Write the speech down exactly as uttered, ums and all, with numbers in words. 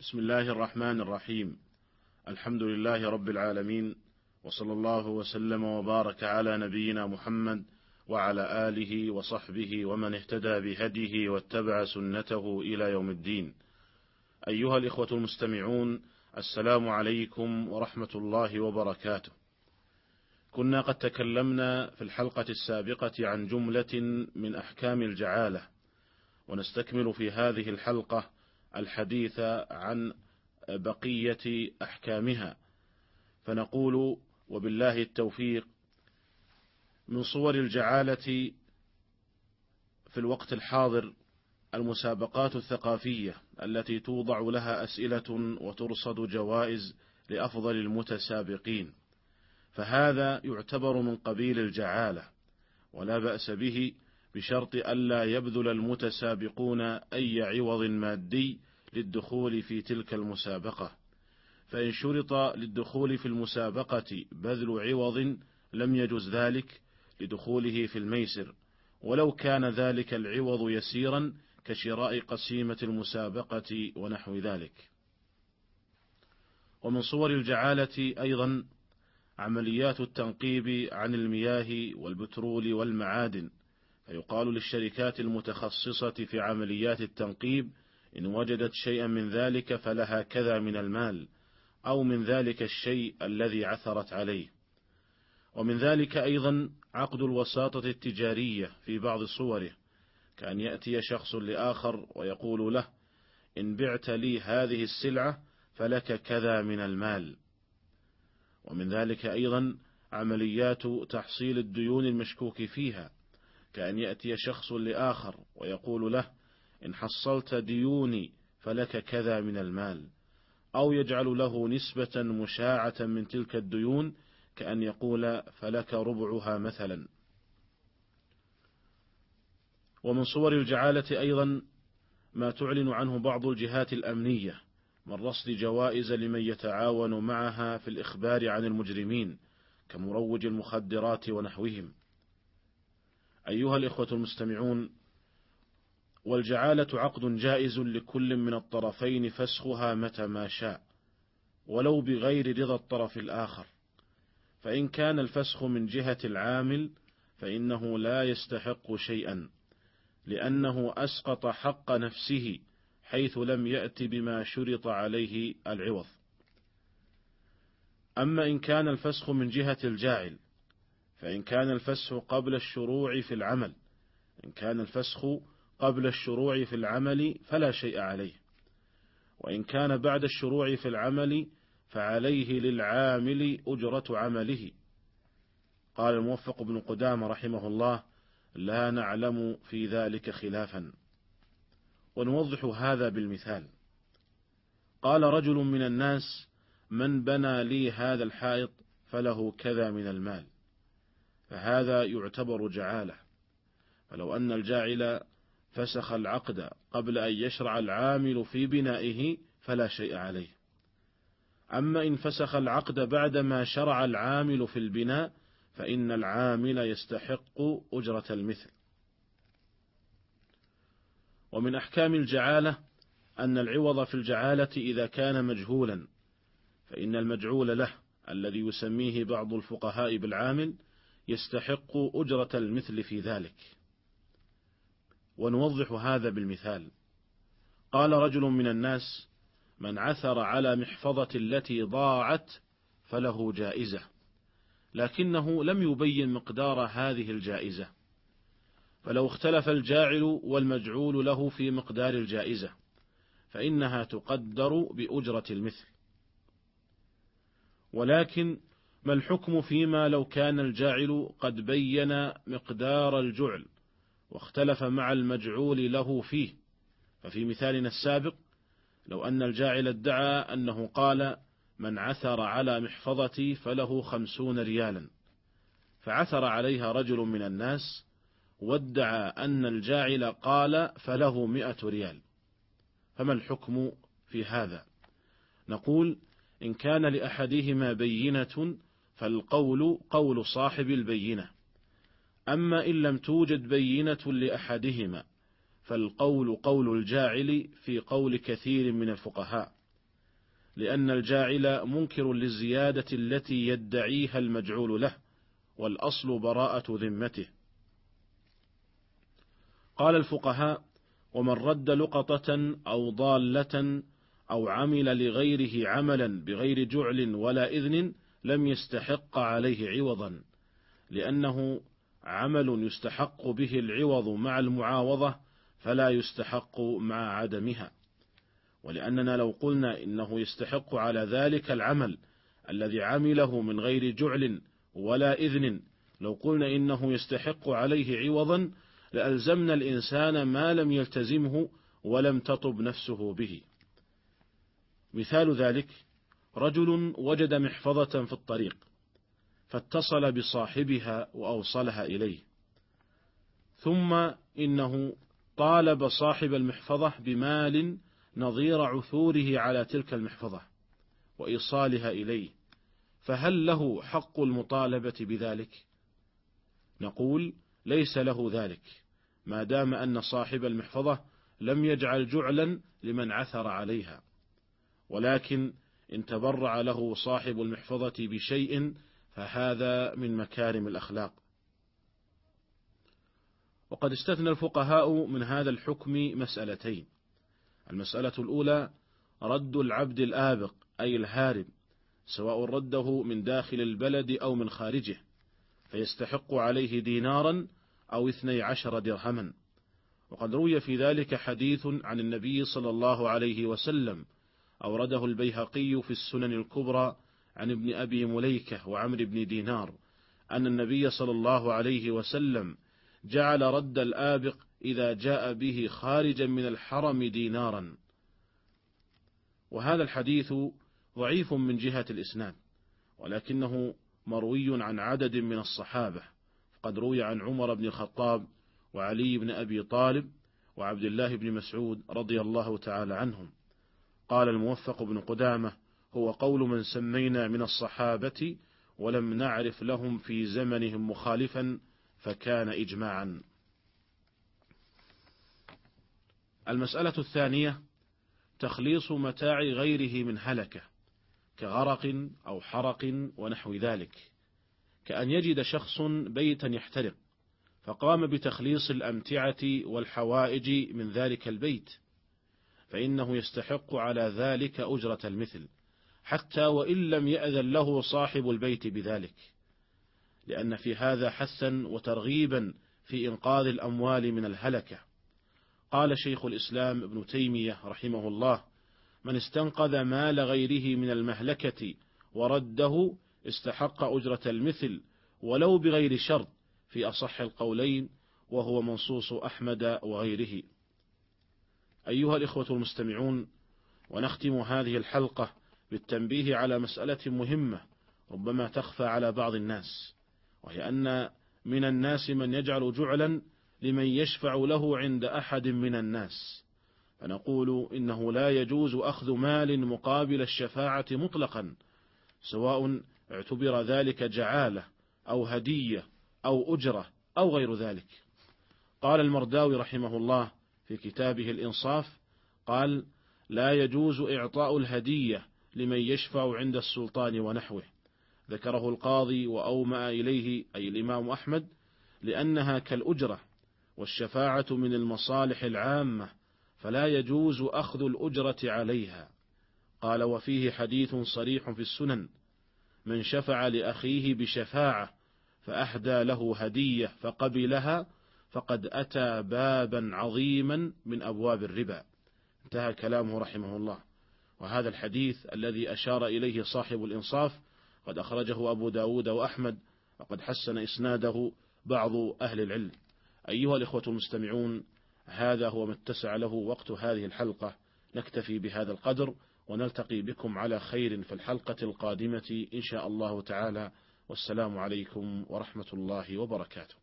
بسم الله الرحمن الرحيم. الحمد لله رب العالمين، وصلى الله وسلم وبارك على نبينا محمد وعلى آله وصحبه ومن اهتدى بهديه واتبع سنته إلى يوم الدين. أيها الإخوة المستمعون، السلام عليكم ورحمة الله وبركاته. كنا قد تكلمنا في الحلقة السابقة عن جملة من أحكام الجعالة، ونستكمل في هذه الحلقة الحديث عن بقية أحكامها، فنقول وبالله التوفيق: من صور الجعالة في الوقت الحاضر المسابقات الثقافية التي توضع لها أسئلة وترصد جوائز لأفضل المتسابقين، فهذا يعتبر من قبيل الجعالة، ولا بأس به بشرط ألا يبذل المتسابقون أي عوض مادي للدخول في تلك المسابقة، فإن شرط للدخول في المسابقة بذل عوض لم يجز ذلك لدخوله في الميسر، ولو كان ذلك العوض يسيرا كشراء قسيمة المسابقة ونحو ذلك. ومن صور الجعالة أيضا عمليات التنقيب عن المياه والبترول والمعادن، فيقال للشركات المتخصصة في عمليات التنقيب: إن وجدت شيئا من ذلك فلها كذا من المال، أو من ذلك الشيء الذي عثرت عليه. ومن ذلك أيضا عقد الوساطة التجارية في بعض صوره، كأن يأتي شخص لآخر ويقول له: إن بعت لي هذه السلعة فلك كذا من المال. ومن ذلك أيضا عمليات تحصيل الديون المشكوك فيها، كأن يأتي شخص لآخر ويقول له: إن حصلت ديوني فلك كذا من المال، أو يجعل له نسبة مشاعة من تلك الديون، كأن يقول: فلك ربعها مثلا. ومن صور الجعالة أيضا ما تعلن عنه بعض الجهات الأمنية من رصد جوائز لمن يتعاون معها في الإخبار عن المجرمين كمروج المخدرات ونحوهم. أيها الإخوة المستمعون، والجعالة عقد جائز لكل من الطرفين فسخها متى ما شاء، ولو بغير رضا الطرف الآخر، فإن كان الفسخ من جهة العامل فإنه لا يستحق شيئا، لأنه أسقط حق نفسه حيث لم يأت بما شرط عليه العوض. أما إن كان الفسخ من جهة الجاعل، فإن كان الفسخ قبل الشروع في العمل إن كان الفسخ قبل الشروع في العمل فلا شيء عليه، وإن كان بعد الشروع في العمل فعليه للعامل أجرة عمله. قال الموفق بن قدامة رحمه الله: لا نعلم في ذلك خلافا. ونوضح هذا بالمثال. قال رجل من الناس: من بنى لي هذا الحائط فله كذا من المال، فهذا يعتبر جعالة. فلو أن الجاعل فسخ العقد قبل أن يشرع العامل في بنائه فلا شيء عليه. أما إن فسخ العقد بعدما شرع العامل في البناء فإن العامل يستحق أجرة المثل. ومن أحكام الجعالة أن العوض في الجعالة إذا كان مجهولا فإن المجعول له الذي يسميه بعض الفقهاء بالعامل يستحق أجرة المثل في ذلك. ونوضح هذا بالمثال. قال رجل من الناس: من عثر على محفظة التي ضاعت فله جائزة، لكنه لم يبين مقدار هذه الجائزة، فلو اختلف الجاعل والمجعول له في مقدار الجائزة فإنها تقدر بأجرة المثل. ولكن ما الحكم فيما لو كان الجاعل قد بين مقدار الجعل واختلف مع المجعول له فيه؟ ففي مثالنا السابق لو أن الجاعل ادعى أنه قال: من عثر على محفظتي فله خمسون ريالا، فعثر عليها رجل من الناس وادعى أن الجاعل قال فله مئة ريال، فما الحكم في هذا؟ نقول: إن كان لأحدهما بينة فالقول قول صاحب البينة، أما إن لم توجد بينة لأحدهما فالقول قول الجاعل في قول كثير من الفقهاء، لأن الجاعل منكر للزيادة التي يدعيها المجعول له، والأصل براءة ذمته. قال الفقهاء: ومن رد لقطة أو ضالة أو عمل لغيره عملا بغير جعل ولا إذن لم يستحق عليه عوضا، لأنه عمل يستحق به العوض مع المعاوضة فلا يستحق مع عدمها. ولأننا لو قلنا إنه يستحق على ذلك العمل الذي عمله من غير جعل ولا إذن، لو قلنا إنه يستحق عليه عوضا لألزمنا الإنسان ما لم يلتزمه ولم تطب نفسه به. مثال ذلك: رجل وجد محفظة في الطريق فاتصل بصاحبها وأوصلها إليه، ثم إنه طالب صاحب المحفظة بمال نظير عثوره على تلك المحفظة وإيصالها إليه، فهل له حق المطالبة بذلك؟ نقول: ليس له ذلك، ما دام أن صاحب المحفظة لم يجعل جعلا لمن عثر عليها، ولكن إن تبرع له صاحب المحفظة بشيء فهذا من مكارم الأخلاق. وقد استثنى الفقهاء من هذا الحكم مسألتين: المسألة الأولى رد العبد الآبق أي الهارب، سواء رده من داخل البلد أو من خارجه، فيستحق عليه دينارا أو اثني عشر درهما. وقد روي في ذلك حديث عن النبي صلى الله عليه وسلم، أورده البيهقي في السنن الكبرى عن ابن أبي مليكة وعمر بن دينار، أن النبي صلى الله عليه وسلم جعل رد الآبق إذا جاء به خارجا من الحرم دينارا. وهذا الحديث ضعيف من جهة الإسناد، ولكنه مروي عن عدد من الصحابة، فقد روي عن عمر بن الخطاب وعلي بن أبي طالب وعبد الله بن مسعود رضي الله تعالى عنهم. قال الموفق بن قدامة: هو قول من سمينا من الصحابة ولم نعرف لهم في زمنهم مخالفا فكان إجماعا. المسألة الثانية تخليص متاع غيره من هلكة كغرق أو حرق ونحو ذلك، كأن يجد شخص بيتا يحترق فقام بتخليص الأمتعة والحوائج من ذلك البيت، فإنه يستحق على ذلك أجرة المثل حتى وإن لم يأذن له صاحب البيت بذلك، لأن في هذا حثا وترغيبا في إنقاذ الأموال من الهلكة. قال شيخ الإسلام ابن تيمية رحمه الله: من استنقذ مال غيره من المهلكة ورده استحق أجرة المثل ولو بغير شرط في أصح القولين، وهو منصوص أحمد وغيره. أيها الإخوة المستمعون، ونختم هذه الحلقة بالتنبيه على مسألة مهمة ربما تخفى على بعض الناس، وهي أن من الناس من يجعل جعلا لمن يشفع له عند أحد من الناس، فنقول إنه لا يجوز أخذ مال مقابل الشفاعة مطلقا، سواء اعتبر ذلك جعالة أو هدية أو أجرة أو غير ذلك. قال المرداوي رحمه الله في كتابه الإنصاف، قال: لا يجوز إعطاء الهدية لمن يشفع عند السلطان ونحوه. ذكره القاضي وأومأ إليه أي الإمام أحمد لأنها كالأجرة، والشفاعة من المصالح العامة فلا يجوز أخذ الأجرة عليها. قال: وفيه حديث صريح في السنن: من شفع لأخيه بشفاعة فأهدى له هدية فقبلها فقد أتى بابا عظيما من أبواب الربا. انتهى كلامه رحمه الله. وهذا الحديث الذي أشار إليه صاحب الإنصاف قد أخرجه أبو داود وأحمد، وقد حسن إسناده بعض أهل العلم. أيها الإخوة المستمعون، هذا هو ما اتسع له وقت هذه الحلقة، نكتفي بهذا القدر ونلتقي بكم على خير في الحلقة القادمة إن شاء الله تعالى، والسلام عليكم ورحمة الله وبركاته.